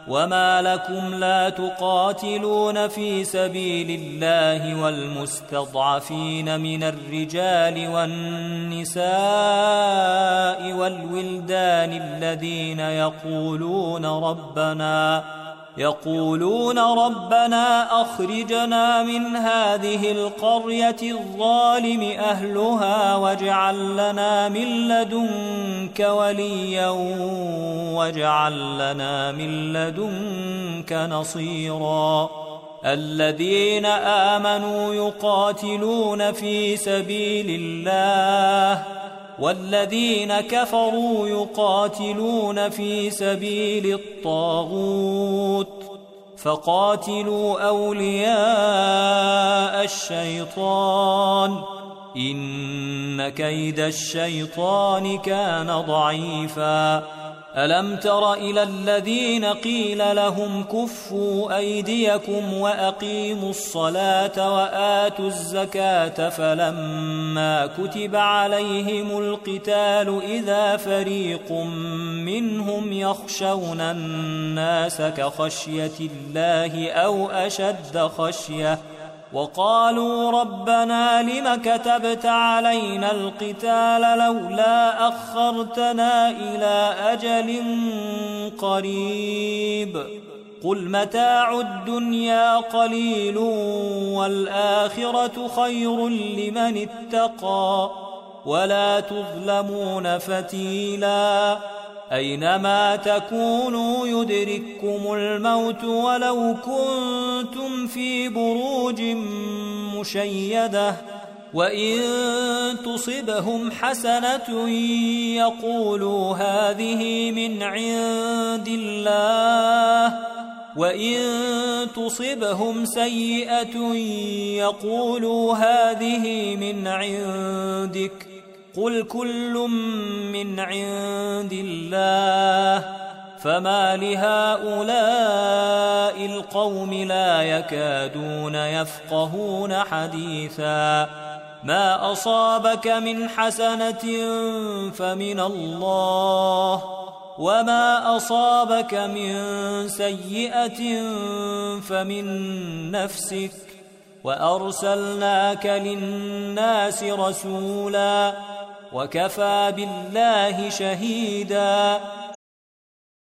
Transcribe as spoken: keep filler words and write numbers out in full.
وما لكم لا تقاتلون في سبيل الله والمستضعفين من الرجال والنساء والولدان الذين يقولون ربنا يقولون ربنا أخرجنا من هذه القرية الظالم أهلها واجعل لنا من لدنك وليا واجعل لنا من لدنك نصيرا الذين آمنوا يقاتلون في سبيل الله والذين كفروا يقاتلون في سبيل الطاغوت فقاتلوا أولياء الشيطان إن كيد الشيطان كان ضعيفا ألم تر إلى الذين قيل لهم كفوا أيديكم وأقيموا الصلاة وآتوا الزكاة فلما كتب عليهم القتال إذا فريق منهم يخشون الناس كخشية الله أو أشد خشية وقالوا ربنا لم كتبت علينا القتال لولا أخرتنا إلى أجل قريب قل متاع الدنيا قليل والآخرة خير لمن اتقى ولا تظلمون فتيلا أينما تكونوا يدرككم الموت ولو كنتم في بروج مشيدة وإن تصبهم حسنة يقولوا هذه من عند الله وإن تصبهم سيئة يقولوا هذه من عندك قل كل من عند الله فما لهؤلاء القوم لا يكادون يفقهون حديثا ما أصابك من حسنة فمن الله وما أصابك من سيئة فمن نفسك وأرسلناك للناس رسولا وكفى بالله شهيدا